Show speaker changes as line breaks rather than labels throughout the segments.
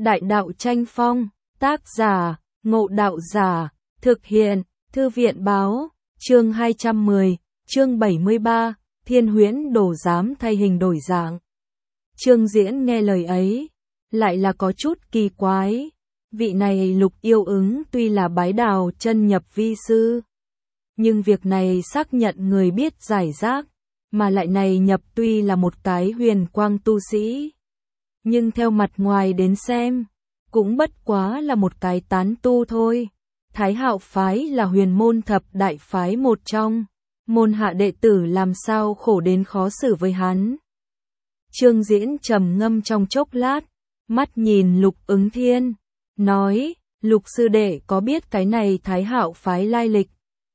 Đại đạo tranh phong, tác giả, Ngộ Đạo Giả, thực hiện, Thư viện báo, chương 210, chương 73, Thiên Huyễn Đồ dám thay hình đổi dạng. Trương Diễn nghe lời ấy, lại là có chút kỳ quái. Vị này Lục Yêu Ứng tuy là bái Đào chân nhập vi sư, nhưng việc này xác nhận người biết giải rác, mà lại này nhập tuy là một cái huyền quang tu sĩ, nhưng theo mặt ngoài đến xem, cũng bất quá là một cái tán tu thôi. Thái Hạo phái là huyền môn thập đại phái một trong, môn hạ đệ tử làm sao khổ đến khó xử với hắn. Trương Diễn trầm ngâm trong chốc lát, mắt nhìn Lục Ứng Thiên, nói, Lục sư đệ có biết cái này Thái Hạo phái lai lịch?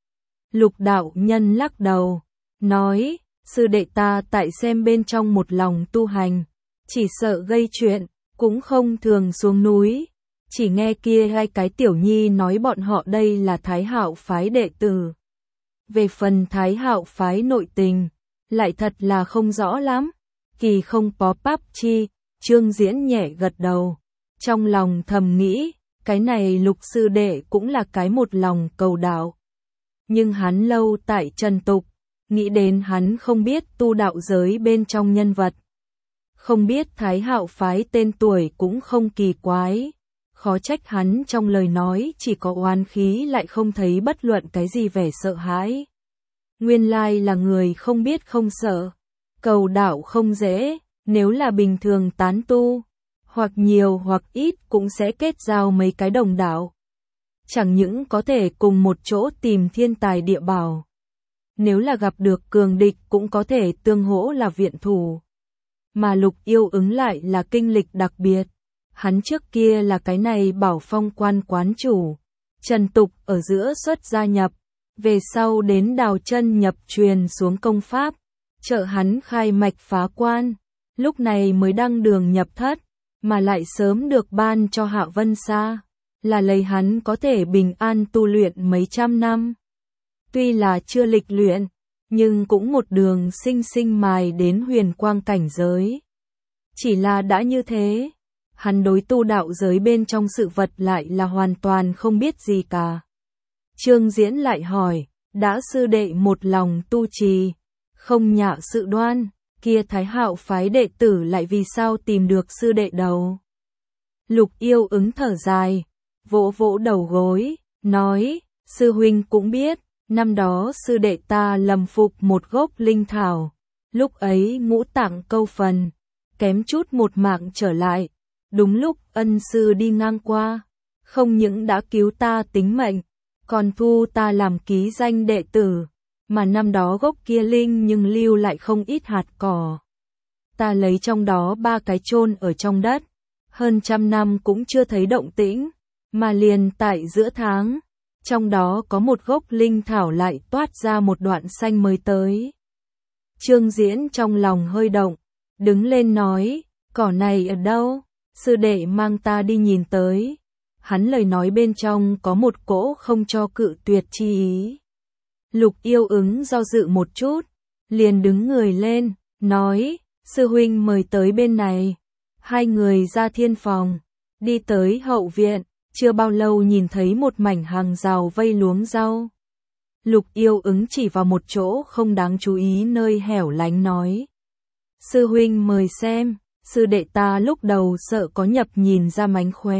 Lục đạo nhân lắc đầu, nói, sư đệ ta tại xem bên trong một lòng tu hành, chỉ sợ gây chuyện, cũng không thường xuống núi. Chỉ nghe kia hai cái tiểu nhi nói bọn họ đây là Thái Hạo phái đệ tử. Về phần Thái Hạo phái nội tình, lại thật là không rõ lắm. Kỳ không có bắp chi, Trương Diễn nhẹ gật đầu. Trong lòng thầm nghĩ, cái này Lục sư đệ cũng là cái một lòng cầu đạo. Nhưng hắn lâu tại trần tục, nghĩ đến hắn không biết tu đạo giới bên trong nhân vật. Không biết Thái Hạo phái tên tuổi cũng không kỳ quái. Khó trách hắn trong lời nói chỉ có oán khí lại không thấy bất luận cái gì vẻ sợ hãi. Nguyên lai là người không biết không sợ. Cầu đạo không dễ, nếu là bình thường tán tu, hoặc nhiều hoặc ít cũng sẽ kết giao mấy cái đồng đạo. Chẳng những có thể cùng một chỗ tìm thiên tài địa bảo. Nếu là gặp được cường địch cũng có thể tương hỗ là viện thủ. Mà Lục Yêu Ứng lại là kinh lịch đặc biệt. Hắn trước kia là cái này Bảo Phong quan quán chủ, trần tục ở giữa xuất gia nhập, về sau đến Đào chân nhập truyền xuống công pháp, trợ hắn khai mạch phá quan, lúc này mới đăng đường nhập thất, mà lại sớm được ban cho Hạ Vân Sa, là lấy hắn có thể bình an tu luyện mấy trăm năm. Tuy là chưa lịch luyện, nhưng cũng một đường sinh sinh mài đến huyền quang cảnh giới. Chỉ là đã như thế, hắn đối tu đạo giới bên trong sự vật lại là hoàn toàn không biết gì cả. Trương Diễn lại hỏi, đã sư đệ một lòng tu trì, không nhạ sự đoan, kia Thái Hạo phái đệ tử lại vì sao tìm được sư đệ đầu? Lục Yêu Ứng thở dài, vỗ vỗ đầu gối, nói, sư huynh cũng biết, năm đó sư đệ ta lầm phục một gốc linh thảo, lúc ấy ngũ tạng câu phần, kém chút một mạng trở lại. Đúng lúc ân sư đi ngang qua, không những đã cứu ta tính mệnh, còn thu ta làm ký danh đệ tử, mà năm đó gốc kia linh nhưng lưu lại không ít hạt cỏ. Ta lấy trong đó 3 cái chôn ở trong đất, hơn trăm năm cũng chưa thấy động tĩnh, mà liền tại giữa tháng, trong đó có một gốc linh thảo lại toát ra một đoạn xanh mới tới. Trương Diễn trong lòng hơi động, đứng lên nói, cỏ này ở đâu? Sư đệ mang ta đi nhìn tới. Hắn lời nói bên trong có một cỗ không cho cự tuyệt chi ý. Lục Yêu Ứng do dự một chút, liền đứng người lên, nói, sư huynh mời tới bên này. Hai người ra thiên phòng, đi tới hậu viện, chưa bao lâu nhìn thấy một mảnh hàng rào vây luống rau. Lục Yêu Ứng chỉ vào một chỗ không đáng chú ý nơi hẻo lánh nói, sư huynh mời xem. Sư đệ ta lúc đầu sợ có nhập nhìn ra mánh khóe.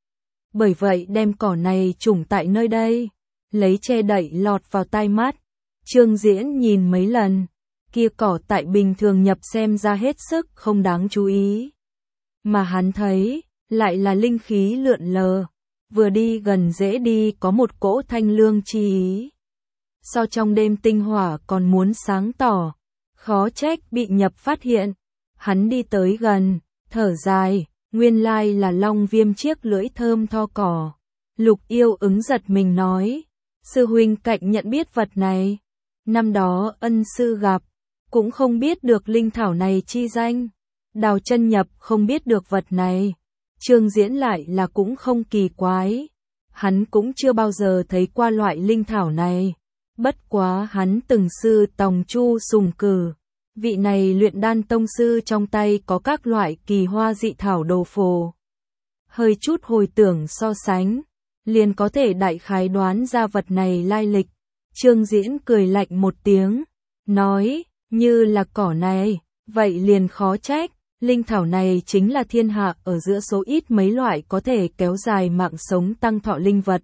Bởi vậy đem cỏ này trùng tại nơi đây, lấy che đậy lọt vào tai mắt. Trương Diễn nhìn mấy lần, kia cỏ tại bình thường nhập xem ra hết sức không đáng chú ý. Mà hắn thấy, lại là linh khí lượn lờ, vừa đi gần dễ đi có một cỗ thanh lương chi ý. So trong đêm tinh hỏa còn muốn sáng tỏ, khó trách bị nhập phát hiện. Hắn đi tới gần, thở dài, nguyên lai là long viêm chiếc lưỡi thơm tho cỏ. Lục Yêu Ứng giật mình nói, sư huynh cạnh nhận biết vật này. Năm đó ân sư gặp, cũng không biết được linh thảo này chi danh. Đào chân nhập không biết được vật này. Trương Diễn lại là cũng không kỳ quái. Hắn cũng chưa bao giờ thấy qua loại linh thảo này. Bất quá hắn từng sư Tòng Chu sùng cử. Vị này luyện đan tông sư trong tay có các loại kỳ hoa dị thảo đồ phổ. hơi chút hồi tưởng so sánh, liền có thể đại khái đoán ra vật này lai lịch. Trương Diễn cười lạnh một tiếng, nói, như là cỏ này, vậy liền khó trách, linh thảo này chính là thiên hạ ở giữa số ít mấy loại có thể kéo dài mạng sống tăng thọ linh vật.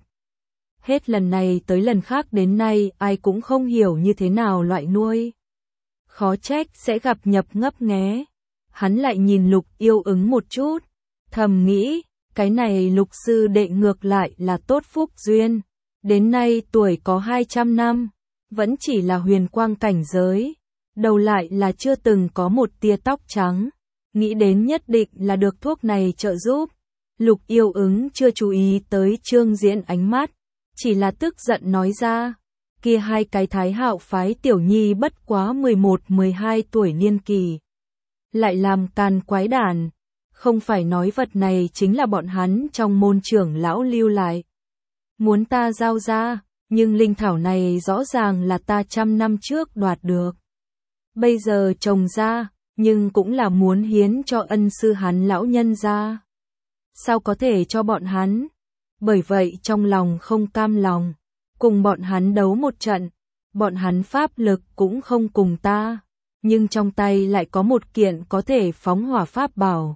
Hết lần này tới lần khác đến nay ai cũng không hiểu như thế nào loại nuôi. Khó trách sẽ gặp nhập ngấp nghé. Hắn lại nhìn Lục Yêu Ứng một chút, thầm nghĩ, cái này Lục sư đệ ngược lại là tốt phúc duyên. Đến nay tuổi có 200 năm, vẫn chỉ là huyền quang cảnh giới, đầu lại là chưa từng có một tia tóc trắng. Nghĩ đến nhất định là được thuốc này trợ giúp. Lục Yêu Ứng chưa chú ý tới Trương Diễn ánh mắt, chỉ là tức giận nói ra, kia hai cái Thái Hạo phái tiểu nhi bất quá 11-12 tuổi niên kỳ, lại làm càn quái đản, không phải nói vật này chính là bọn hắn trong môn trưởng lão lưu lại. Muốn ta giao ra, nhưng linh thảo này rõ ràng là ta 100 năm trước đoạt được. Bây giờ trồng ra, nhưng cũng là muốn hiến cho ân sư hắn lão nhân ra. Sao có thể cho bọn hắn? Bởi vậy trong lòng không cam lòng, cùng bọn hắn đấu một trận, bọn hắn pháp lực cũng không cùng ta, nhưng trong tay lại có một kiện có thể phóng hỏa pháp bảo.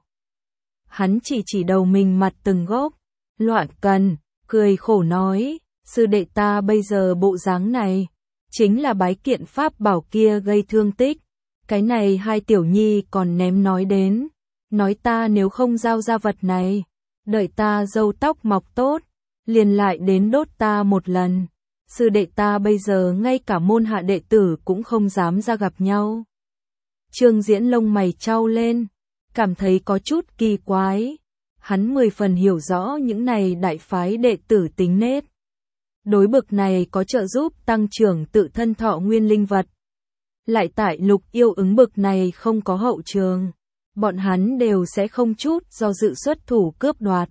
Hắn chỉ đầu mình mặt từng gốc, Loạn Cần, cười khổ nói, sư đệ ta bây giờ bộ dáng này, chính là bái kiện pháp bảo kia gây thương tích. Cái này hai tiểu nhi còn ném nói đến, nói ta nếu không giao ra vật này, đợi ta râu tóc mọc tốt, liền lại đến đốt ta một lần. Sư đệ ta bây giờ ngay cả môn hạ đệ tử cũng không dám ra gặp nhau. Trương Diễn lông mày chau lên, cảm thấy có chút kỳ quái. Hắn 10 phần hiểu rõ những này đại phái đệ tử tính nết. Đối bực này có trợ giúp tăng trưởng tự thân thọ nguyên linh vật. Lại tại Lục Yêu Ứng bực này không có hậu trường, bọn hắn đều sẽ không chút do dự xuất thủ cướp đoạt.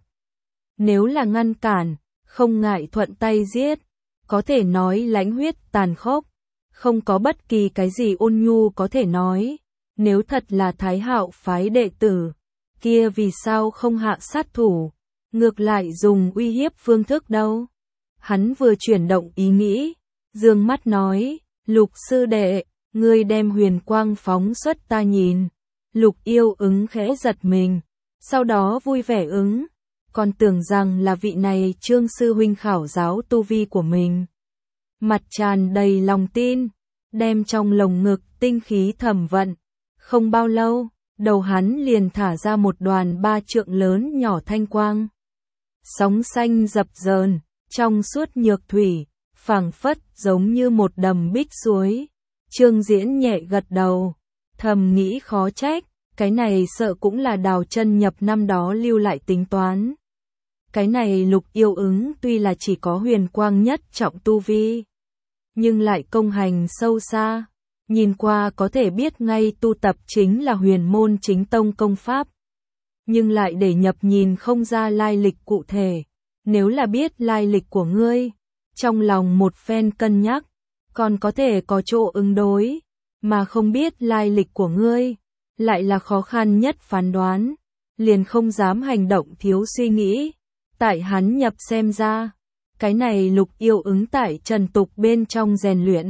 Nếu là ngăn cản, không ngại thuận tay giết, có thể nói lãnh huyết tàn khốc, không có bất kỳ cái gì ôn nhu có thể nói. Nếu thật là Thái Hạo phái đệ tử, kia vì sao không hạ sát thủ, ngược lại dùng uy hiếp phương thức đâu? Hắn vừa chuyển động ý nghĩ, dương mắt nói, Lục sư đệ, ngươi đem huyền quang phóng xuất ta nhìn. Lục Yêu Ứng khẽ giật mình, sau đó vui vẻ ứng, còn tưởng rằng là vị này Trương sư huynh khảo giáo tu vi của mình. Mặt tràn đầy lòng tin, đem trong lồng ngực tinh khí thẩm vận. Không bao lâu, đầu hắn liền thả ra một đoàn 3 trượng lớn nhỏ thanh quang. Sóng xanh dập dờn, trong suốt nhược thủy, phảng phất giống như một đầm bích suối. Trương Diễn nhẹ gật đầu, thầm nghĩ khó trách, cái này sợ cũng là Đào Chân Nhập năm đó lưu lại tính toán. Cái này Lục Yêu Ứng tuy là chỉ có huyền quang nhất trọng tu vi, nhưng lại công hành sâu xa, nhìn qua có thể biết ngay tu tập chính là huyền môn chính tông công pháp. Nhưng lại để nhập nhìn không ra lai lịch cụ thể, nếu là biết lai lịch của ngươi, trong lòng một phen cân nhắc, còn có thể có chỗ ứng đối, mà không biết lai lịch của ngươi, lại là khó khăn nhất phán đoán, liền không dám hành động thiếu suy nghĩ. Tại hắn nhập xem ra, cái này Lục Yêu Ứng tại trần tục bên trong rèn luyện,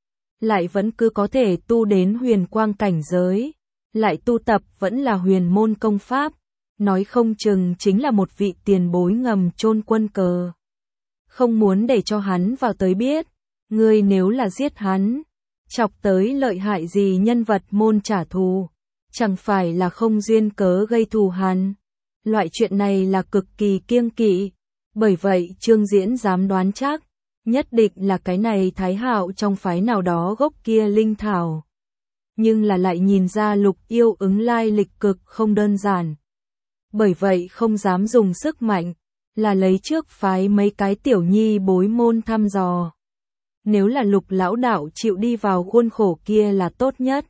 lại vẫn cứ có thể tu đến huyền quang cảnh giới, lại tu tập vẫn là huyền môn công pháp, nói không chừng chính là một vị tiền bối ngầm chôn quân cờ. Không muốn để cho hắn vào tới biết, ngươi nếu là giết hắn, chọc tới lợi hại gì nhân vật môn trả thù, chẳng phải là không duyên cớ gây thù hắn. Loại chuyện này là cực kỳ kiêng kỵ, bởi vậy Trương Diễn dám đoán chắc, nhất định là cái này Thái Hạo trong phái nào đó gốc kia linh thảo. Nhưng là lại nhìn ra Lục Yêu Ứng lai lịch cực không đơn giản. Bởi vậy không dám dùng sức mạnh, là lấy trước phái mấy cái tiểu nhi bối môn thăm dò. Nếu là Lục lão đạo chịu đi vào khuôn khổ kia là tốt nhất.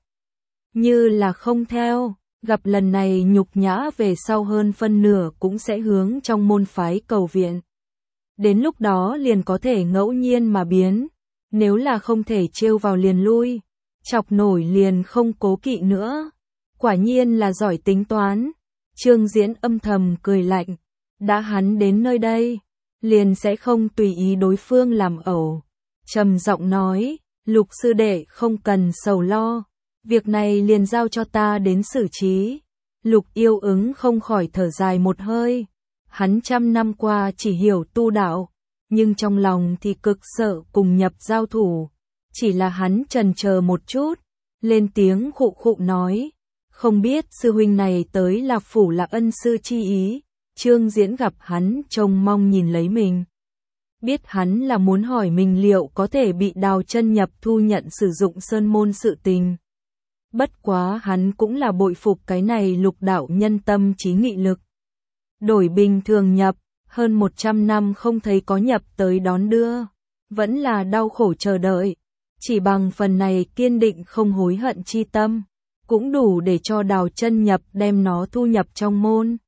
Như là không theo, gặp lần này nhục nhã về sau hơn phân nửa cũng sẽ hướng trong môn phái cầu viện. Đến lúc đó liền có thể ngẫu nhiên mà biến, nếu là không thể trêu vào liền lui, chọc nổi liền không cố kỵ nữa. Quả nhiên là giỏi tính toán. Trương Diễn âm thầm cười lạnh, đã hắn đến nơi đây, liền sẽ không tùy ý đối phương làm ẩu. Trầm giọng nói, Lục sư đệ không cần sầu lo, việc này liền giao cho ta đến xử trí. Lục Yêu Ứng không khỏi thở dài một hơi, hắn trăm năm qua chỉ hiểu tu đạo, nhưng trong lòng thì cực sợ cùng Nhập giao thủ, chỉ là hắn chần chờ một chút, lên tiếng khụ khụ nói, không biết sư huynh này tới là phủ là ân sư chi ý. Trương Diễn gặp hắn trông mong nhìn lấy mình, biết hắn là muốn hỏi mình liệu có thể bị Đào Chân Nhập thu nhận sử dụng sơn môn sự tình. Bất quá hắn cũng là bội phục cái này Lục đạo nhân tâm trí nghị lực. Đổi bình thường Nhập, hơn 100 năm không thấy có Nhập tới đón đưa, vẫn là đau khổ chờ đợi, chỉ bằng phần này kiên định không hối hận chi tâm, cũng đủ để cho Đào Chân Nhập đem nó thu nhập trong môn.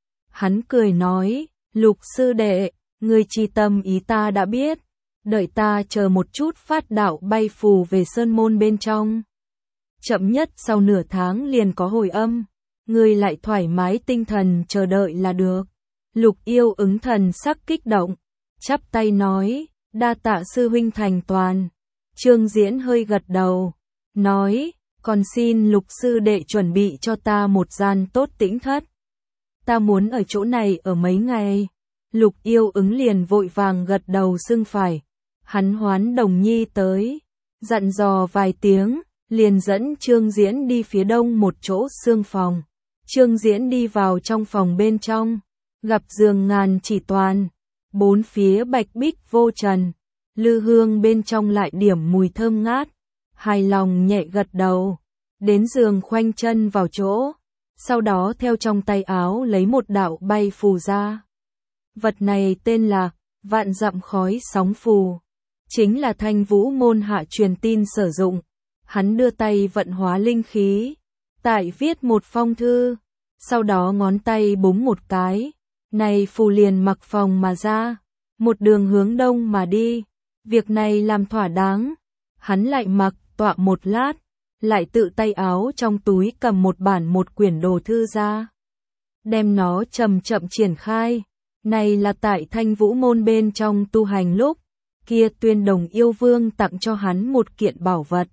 Hắn cười nói, Lục sư đệ, người chi tâm ý ta đã biết, đợi ta chờ một chút phát đạo bay phù về sơn môn bên trong. Chậm nhất sau nửa tháng liền có hồi âm, người lại thoải mái tinh thần chờ đợi là được. Lục Yêu Ứng thần sắc kích động, chắp tay nói, đa tạ sư huynh thành toàn. Trương Diễn hơi gật đầu, nói, còn xin Lục sư đệ chuẩn bị cho ta một gian tốt tĩnh thất. Ta muốn ở chỗ này ở mấy ngày. Lục Yêu Ứng liền vội vàng gật đầu xưng phải. Hắn hoán Đồng Nhi tới, dặn dò vài tiếng, liền dẫn Trương Diễn đi phía đông một chỗ xương phòng. Trương Diễn đi vào trong phòng bên trong, gặp giường ngàn chỉ toàn, bốn phía bạch bích vô trần, lư hương bên trong lại điểm mùi thơm ngát, hài lòng nhẹ gật đầu, đến giường khoanh chân vào chỗ. Sau đó theo trong tay áo lấy một đạo bay phù ra. Vật này tên là Vạn Dặm Khói Sóng Phù, chính là Thanh Vũ môn hạ truyền tin sử dụng. Hắn đưa tay vận hóa linh khí, tại viết một phong thư, sau đó ngón tay búng một cái, này phù liền mặc phòng mà ra, một đường hướng đông mà đi. Việc này làm thỏa đáng, hắn lại mặc tọa một lát, lại tự tay áo trong túi cầm một quyển đồ thư ra, đem nó chậm chậm triển khai. Này là tại Thanh Vũ môn bên trong tu hành lúc, kia Tuyên Đồng yêu vương tặng cho hắn một kiện bảo vật,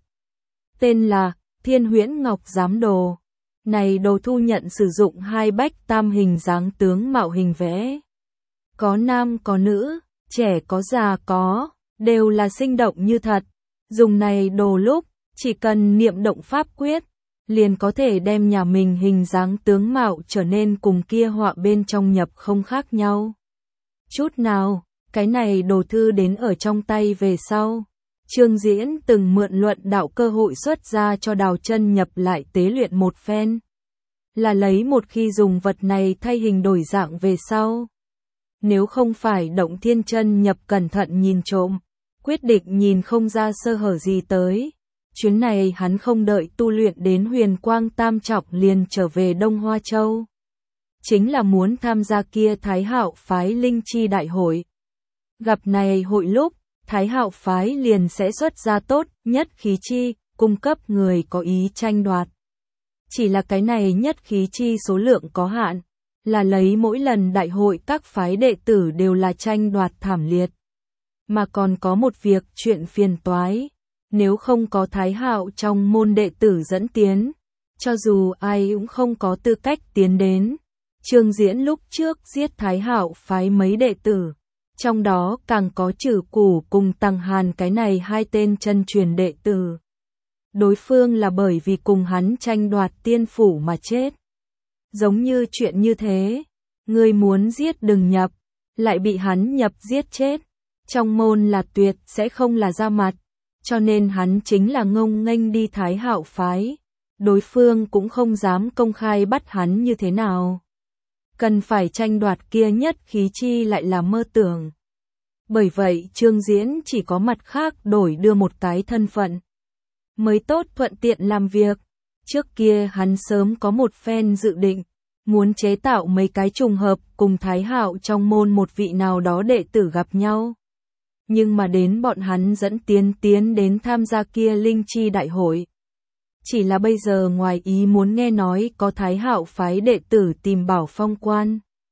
tên là Thiên Huyễn Ngọc Giám Đồ. Này đồ thu nhận sử dụng hai bách tam hình dáng tướng mạo hình vẽ, có nam có nữ, trẻ có già có, đều là sinh động như thật. Dùng này đồ lúc, chỉ cần niệm động pháp quyết, liền có thể đem nhà mình hình dáng tướng mạo trở nên cùng kia họa bên trong Nhập không khác nhau chút nào. Cái này đồ thư đến ở trong tay về sau, Trương Diễn từng mượn luận đạo cơ hội xuất ra cho Đào Chân Nhập lại tế luyện một phen, là lấy một khi dùng vật này thay hình đổi dạng về sau. Nếu không phải Động Thiên Chân Nhập cẩn thận nhìn trộm, quyết định nhìn không ra sơ hở gì tới, chuyến này hắn không đợi tu luyện đến Huyền Quang Tam Trọng liền trở về Đông Hoa Châu, chính là muốn tham gia kia Thái Hạo phái linh chi đại hội. Gặp này hội lúc, Thái Hạo phái liền sẽ xuất ra tốt nhất khí chi, cung cấp người có ý tranh đoạt. Chỉ là cái này nhất khí chi số lượng có hạn, là lấy mỗi lần đại hội các phái đệ tử đều là tranh đoạt thảm liệt. Mà còn có một việc chuyện phiền toái, nếu không có Thái Hạo trong môn đệ tử dẫn tiến, cho dù ai cũng không có tư cách tiến đến. Trương Diễn lúc trước giết Thái Hạo phái mấy đệ tử, trong đó càng có Trử Củ cùng Tăng Hàn cái này hai tên chân truyền đệ tử. Đối phương là bởi vì cùng hắn tranh đoạt tiên phủ mà chết. Giống như chuyện như thế, người muốn giết đừng Nhập, lại bị hắn Nhập giết chết. Trong môn là tuyệt sẽ không là ra mặt, cho nên hắn chính là ngông nghênh đi Thái Hạo phái. Đối phương cũng không dám công khai bắt hắn như thế nào. Cần phải tranh đoạt kia nhất khí chi lại là mơ tưởng. Bởi vậy Trương Diễn chỉ có mặt khác đổi đưa một cái thân phận, mới tốt thuận tiện làm việc. Trước kia hắn sớm có một phen dự định, muốn chế tạo mấy cái trùng hợp cùng Thái Hạo trong môn một vị nào đó đệ tử gặp nhau. Nhưng mà đến bọn hắn dẫn tiến đến tham gia kia linh chi đại hội. Chỉ là bây giờ ngoài ý muốn nghe nói có Thái Hạo phái đệ tử tìm Bảo Phong quan.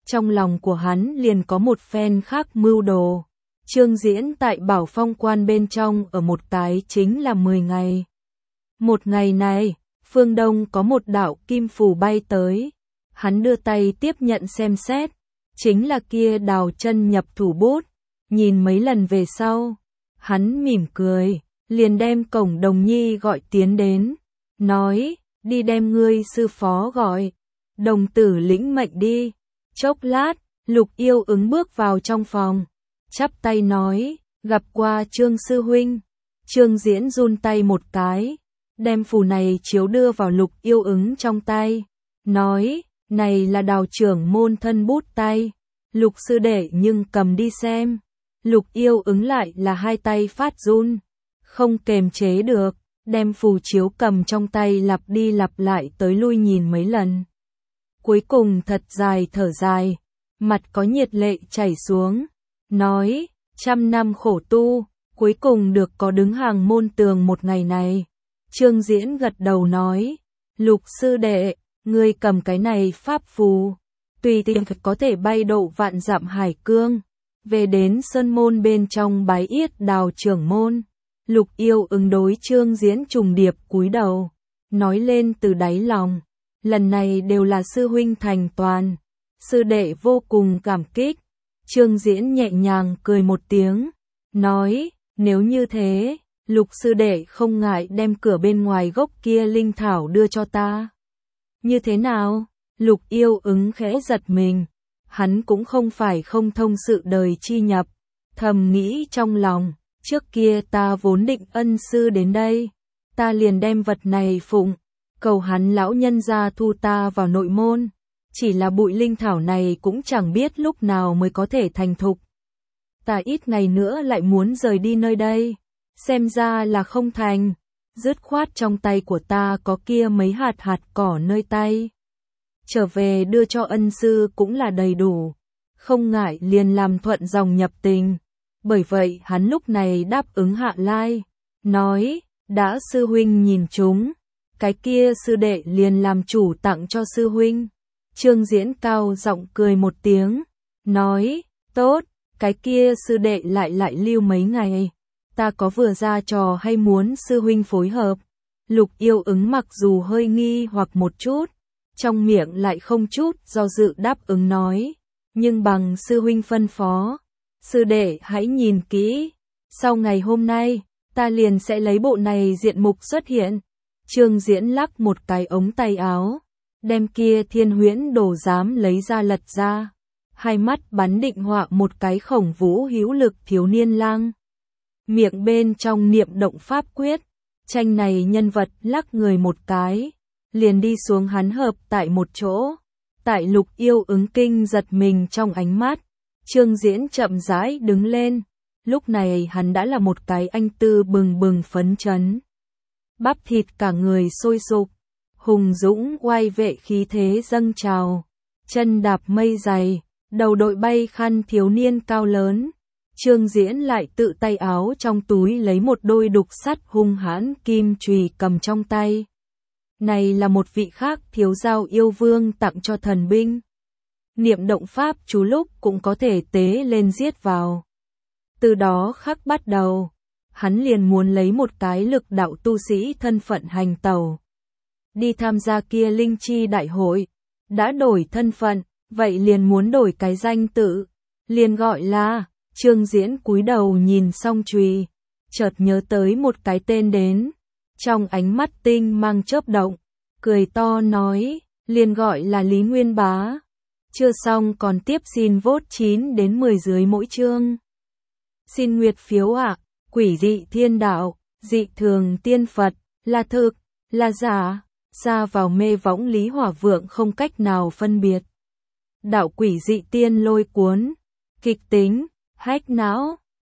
trong lòng của hắn liền có một phen khác mưu đồ. Trương Diễn tại Bảo Phong Quan bên trong ở một cái chính là 10 ngày. Một ngày này, phương đông có một đạo kim phù bay tới. Hắn đưa tay tiếp nhận xem xét, chính là kia Đào Chân nhập thủ bút. Nhìn mấy lần về sau, hắn mỉm cười, liền đem Cổng Đồng Nhi gọi tiến đến, nói, đi đem ngươi sư phó gọi, đồng tử lĩnh mệnh đi. Chốc lát, Lục Yêu Ứng bước vào trong phòng, chắp tay nói, gặp qua Trương sư huynh. Trương Diễn run tay một cái, đem phù này chiếu đưa vào Lục Yêu Ứng trong tay, nói, này là Đào trưởng môn thân bút tay, Lục sư đệ nhưng cầm đi xem. Lục Yêu Ứng lại là hai tay phát run, không kềm chế được, đem phù chiếu cầm trong tay lặp đi lặp lại tới lui nhìn mấy lần. Cuối cùng thật dài thở dài, mặt có nhiệt lệ chảy xuống, nói, 100 năm khổ tu, cuối cùng được có đứng hàng môn tường một ngày này. Trương Diễn gật đầu nói, Lục sư đệ, ngươi cầm cái này pháp phù, tùy tiện có thể bay độ vạn dặm hải cương, về đến sơn môn bên trong bái yết Đào trưởng môn. Lục Yêu Ứng đối Trương Diễn trùng điệp cúi đầu, nói lên từ đáy lòng, lần này đều là sư huynh thành toàn, sư đệ vô cùng cảm kích. Trương Diễn nhẹ nhàng cười một tiếng, nói, nếu như thế, Lục sư đệ không ngại đem cửa bên ngoài gốc kia linh thảo đưa cho ta. Như thế nào? Lục Yêu Ứng khẽ giật mình, hắn cũng không phải không thông sự đời chi nhập, thầm nghĩ trong lòng, trước kia ta vốn định ân sư đến đây, ta liền đem vật này phụng, cầu hắn lão nhân gia thu ta vào nội môn, chỉ là bụi linh thảo này cũng chẳng biết lúc nào mới có thể thành thục. Ta ít ngày nữa lại muốn rời đi nơi đây, xem ra là không thành, dứt khoát trong tay của ta có kia mấy hạt cỏ nơi tay. Trở về đưa cho ân sư cũng là đầy đủ, không ngại liền làm thuận dòng nhập tình. Bởi vậy hắn lúc này đáp ứng Hạ Lai, nói, đã sư huynh nhìn chúng, cái kia sư đệ liền làm chủ tặng cho sư huynh. Trương Diễn cao giọng cười một tiếng, nói, tốt, cái kia sư đệ lại lưu mấy ngày, ta có vừa ra trò hay muốn sư huynh phối hợp. Lục Yêu Ứng mặc dù hơi nghi hoặc một chút, trong miệng lại không chút do dự đáp ứng nói, nhưng bằng sư huynh phân phó, sư đệ hãy nhìn kỹ, sau ngày hôm nay, ta liền sẽ lấy bộ này diện mục xuất hiện. Trương Diễn lắc một cái ống tay áo, đem kia Thiên Huyễn Đồ Giám lấy ra lật ra, hai mắt bắn định họa một cái Khổng Vũ hữu lực thiếu niên lang. Miệng bên trong niệm động pháp quyết, tranh này nhân vật lắc người một cái, liền đi xuống hắn hợp tại một chỗ. Tại Lục Yêu Ứng kinh giật mình trong ánh mắt, Trương Diễn chậm rãi đứng lên, lúc này hắn đã là một cái anh tư bừng bừng phấn chấn. Bắp thịt cả người sôi sục, hùng dũng oai vệ khí thế dâng trào, chân đạp mây dày, đầu đội bay khăn thiếu niên cao lớn. Trương Diễn lại tự tay áo trong túi lấy một đôi đục sắt hung hãn kim chùy cầm trong tay. Này là một vị khác thiếu giao yêu vương tặng cho thần binh. Niệm động pháp chú lúc cũng có thể tế lên giết vào. Từ đó khắc bắt đầu, hắn liền muốn lấy một cái lực đạo tu sĩ thân phận hành tẩu. Đi tham gia kia linh chi đại hội, đã đổi thân phận, vậy liền muốn đổi cái danh tự, liền gọi là. Trương Diễn cúi đầu nhìn xong chùy, chợt nhớ tới một cái tên đến, trong ánh mắt tinh mang chớp động, cười to nói, liền gọi là Lý Nguyên Bá. Chưa xong còn tiếp xin vote 9 đến 10 dưới mỗi chương. Xin nguyệt phiếu ạ, quỷ dị thiên đạo, dị thường tiên Phật, là thực, là giả, xa vào mê võng Lý Hỏa Vượng không cách nào phân biệt. Đạo quỷ dị tiên lôi cuốn, kịch tính, hách não.